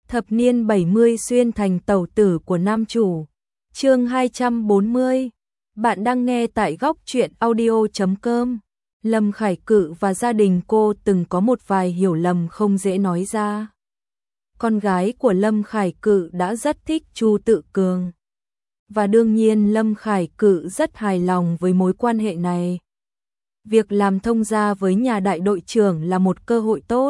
Thập niên 70 xuyên thành tẩu tử của nam chủ. Chương 240. Bạn đang nghe tại góc truyện audio.com. Lâm Khải Cự và gia đình cô từng có một vài hiểu lầm không dễ nói ra. Con gái của Lâm Khải Cự đã rất thích Chu Tự Cường. Và đương nhiên Lâm Khải Cự rất hài lòng với mối quan hệ này. Việc làm thông gia với nhà đại đội trưởng là một cơ hội tốt.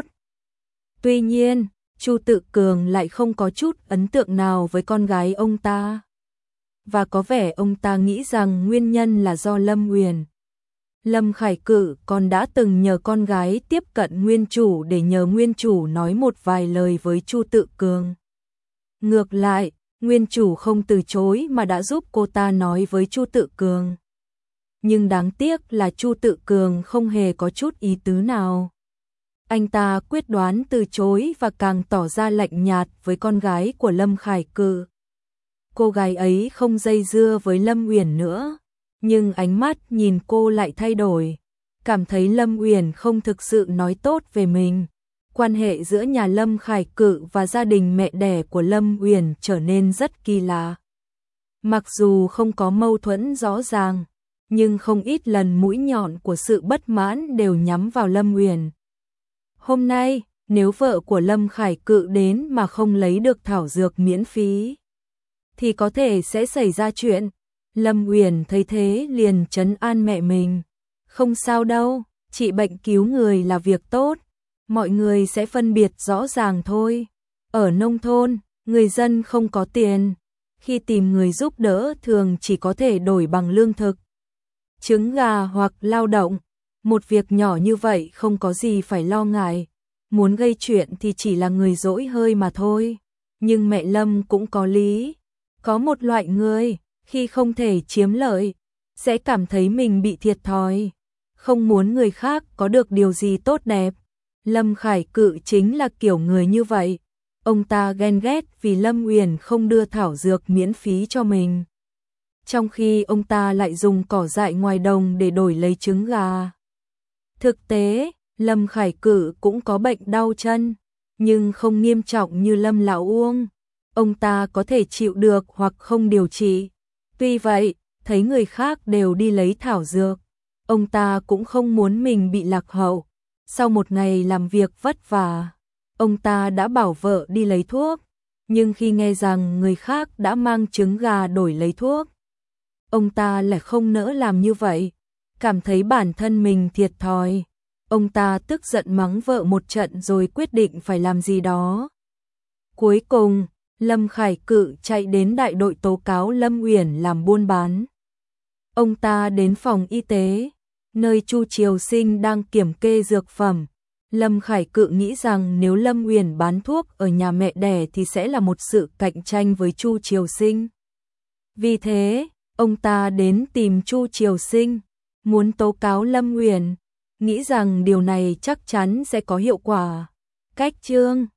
Tuy nhiên, Chu Tự Cường lại không có chút ấn tượng nào với con gái ông ta. Và có vẻ ông ta nghĩ rằng nguyên nhân là do Lâm Uyển. Lâm Khải Cự còn đã từng nhờ con gái tiếp cận nguyên chủ để nhờ nguyên chủ nói một vài lời với Chu Tự Cường. Ngược lại, nguyên chủ không từ chối mà đã giúp cô ta nói với Chu Tự Cường. Nhưng đáng tiếc là Chu Tự Cường không hề có chút ý tứ nào. Anh ta quyết đoán từ chối và càng tỏ ra lạnh nhạt với con gái của Lâm Khải Cự. Cô gái ấy không dây dưa với Lâm Uyển nữa, nhưng ánh mắt nhìn cô lại thay đổi, cảm thấy Lâm Uyển không thực sự nói tốt về mình. Quan hệ giữa nhà Lâm Khải Cự và gia đình mẹ đẻ của Lâm Uyển trở nên rất kỳ lạ. Mặc dù không có mâu thuẫn rõ ràng, nhưng không ít lần mũi nhọn của sự bất mãn đều nhắm vào Lâm Uyển. Hôm nay, nếu vợ của Lâm Khải Cự đến mà không lấy được thảo dược miễn phí, thì có thể sẽ xảy ra chuyện. Lâm Uyển thấy thế liền trấn an mẹ mình. Không sao đâu, trị bệnh cứu người là việc tốt. Mọi người sẽ phân biệt rõ ràng thôi. Ở nông thôn, người dân không có tiền. Khi tìm người giúp đỡ thường chỉ có thể đổi bằng lương thực, trứng gà hoặc lao động. Một việc nhỏ như vậy không có gì phải lo ngại. Muốn gây chuyện thì chỉ là người dỗi hơi mà thôi. Nhưng mẹ Lâm cũng có lý. Có một loại người, khi không thể chiếm lợi, sẽ cảm thấy mình bị thiệt thòi. Không muốn người khác có được điều gì tốt đẹp. Lâm Khải Cự chính là kiểu người như vậy. Ông ta ghen ghét vì Lâm Uyển không đưa thảo dược miễn phí cho mình. Trong khi ông ta lại dùng cỏ dại ngoài đồng để đổi lấy trứng gà. Thực tế, Lâm Khải Cự cũng có bệnh đau chân, nhưng không nghiêm trọng như Lâm Lão Uông. Ông ta có thể chịu được hoặc không điều trị. Tuy vậy, thấy người khác đều đi lấy thảo dược, ông ta cũng không muốn mình bị lạc hậu. Sau một ngày làm việc vất vả, ông ta đã bảo vợ đi lấy thuốc, nhưng khi nghe rằng người khác đã mang trứng gà đổi lấy thuốc, ông ta lại không nỡ làm như vậy, cảm thấy bản thân mình thiệt thòi. Ông ta tức giận mắng vợ một trận rồi quyết định phải làm gì đó. Cuối cùng, Lâm Khải Cự chạy đến đại đội tố cáo Lâm Uyển làm buôn bán. Ông ta đến phòng y tế, nơi Chu Triều Sinh đang kiểm kê dược phẩm. Lâm Khải Cự nghĩ rằng nếu Lâm Uyển bán thuốc ở nhà mẹ đẻ thì sẽ là một sự cạnh tranh với Chu Triều Sinh. Vì thế, ông ta đến tìm Chu Triều Sinh, muốn tố cáo Lâm Uyển, nghĩ rằng điều này chắc chắn sẽ có hiệu quả. Cách chương